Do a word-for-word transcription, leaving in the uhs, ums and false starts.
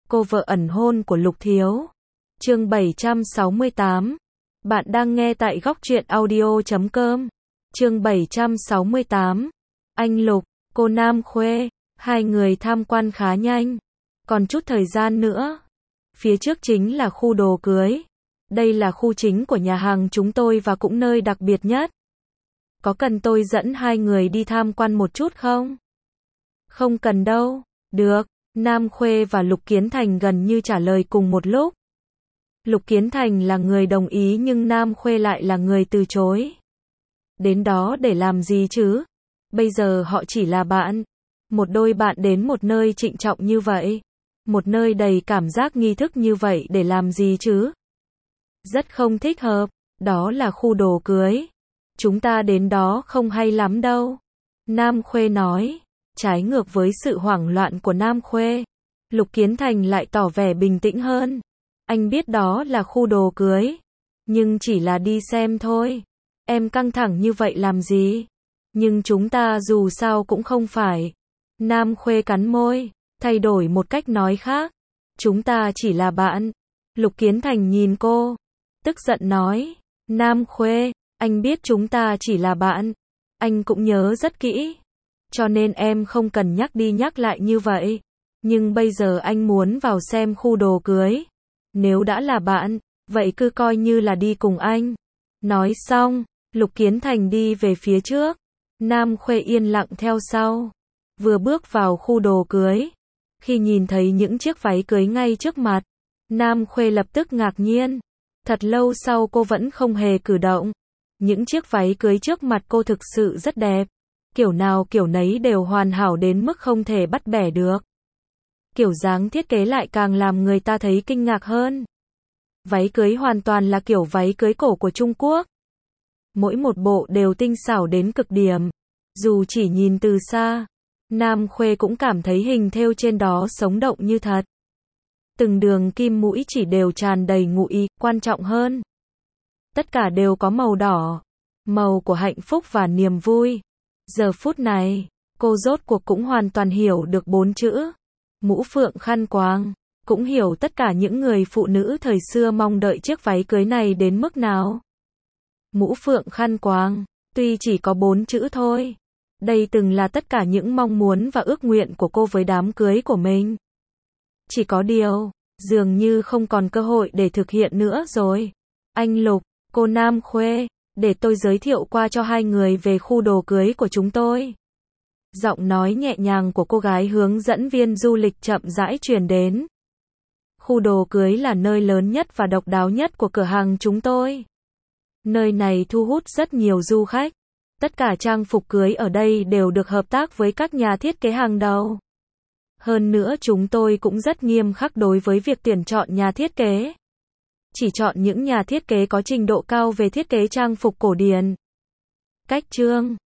cô vợ ẩn hôn của Lục Thiếu. Chương bảy trăm sáu mươi tám. Bạn đang nghe tại góc truyện audio chấm com. Chương bảy trăm sáu mươi tám. Anh Lục, cô Nam Khuê, hai người tham quan khá nhanh. Còn chút thời gian nữa. Phía trước chính là khu đồ cưới. Đây là khu chính của nhà hàng chúng tôi và cũng nơi đặc biệt nhất. Có cần tôi dẫn hai người đi tham quan một chút không? Không cần đâu. Được. Nam Khuê và Lục Kiến Thành gần như trả lời cùng một lúc. Lục Kiến Thành là người đồng ý nhưng Nam Khuê lại là người từ chối. Đến đó để làm gì chứ? Bây giờ họ chỉ là bạn. Một đôi bạn đến một nơi trịnh trọng như vậy. Một nơi đầy cảm giác nghi thức như vậy để làm gì chứ? Rất không thích hợp. Đó là khu đồ cưới. Chúng ta đến đó không hay lắm đâu. Nam Khuê nói. Trái ngược với sự hoảng loạn của Nam Khuê, Lục Kiến Thành lại tỏ vẻ bình tĩnh hơn. Anh biết đó là khu đồ cưới, nhưng chỉ là đi xem thôi. Em căng thẳng như vậy làm gì? Nhưng chúng ta dù sao cũng không phải. Nam Khuê cắn môi, thay đổi một cách nói khác. Chúng ta chỉ là bạn. Lục Kiến Thành nhìn cô, tức giận nói. Nam Khuê, anh biết chúng ta chỉ là bạn. Anh cũng nhớ rất kỹ. Cho nên em không cần nhắc đi nhắc lại như vậy. Nhưng bây giờ anh muốn vào xem khu đồ cưới. Nếu đã là bạn, vậy cứ coi như là đi cùng anh. Nói xong, Lục Kiến Thành đi về phía trước. Nam Khuê yên lặng theo sau. Vừa bước vào khu đồ cưới. Khi nhìn thấy những chiếc váy cưới ngay trước mặt, Nam Khuê lập tức ngạc nhiên. Thật lâu sau cô vẫn không hề cử động. Những chiếc váy cưới trước mặt cô thực sự rất đẹp. Kiểu nào kiểu nấy đều hoàn hảo đến mức không thể bắt bẻ được. Kiểu dáng thiết kế lại càng làm người ta thấy kinh ngạc hơn. Váy cưới hoàn toàn là kiểu váy cưới cổ của Trung Quốc. Mỗi một bộ đều tinh xảo đến cực điểm. Dù chỉ nhìn từ xa, Nam Khuê cũng cảm thấy hình thêu trên đó sống động như thật. Từng đường kim mũi chỉ đều tràn đầy ngụ ý, quan trọng hơn. Tất cả đều có màu đỏ, màu của hạnh phúc và niềm vui. Giờ phút này, cô rốt cuộc cũng hoàn toàn hiểu được bốn chữ. Mũ phượng khăn quàng. Cũng hiểu tất cả những người phụ nữ thời xưa mong đợi chiếc váy cưới này đến mức nào. Mũ phượng khăn quàng. Tuy chỉ có bốn chữ thôi. Đây từng là tất cả những mong muốn và ước nguyện của cô với đám cưới của mình. Chỉ có điều, dường như không còn cơ hội để thực hiện nữa rồi. Anh Lục, cô Nam Khuê, để tôi giới thiệu qua cho hai người về khu đồ cưới của chúng tôi. Giọng nói nhẹ nhàng của cô gái hướng dẫn viên du lịch chậm rãi truyền đến. Khu đồ cưới là nơi lớn nhất và độc đáo nhất của cửa hàng chúng tôi. Nơi này thu hút rất nhiều du khách. Tất cả trang phục cưới ở đây đều được hợp tác với các nhà thiết kế hàng đầu. Hơn nữa chúng tôi cũng rất nghiêm khắc đối với việc tuyển chọn nhà thiết kế. Chỉ chọn những nhà thiết kế có trình độ cao về thiết kế trang phục cổ điển. Cách trương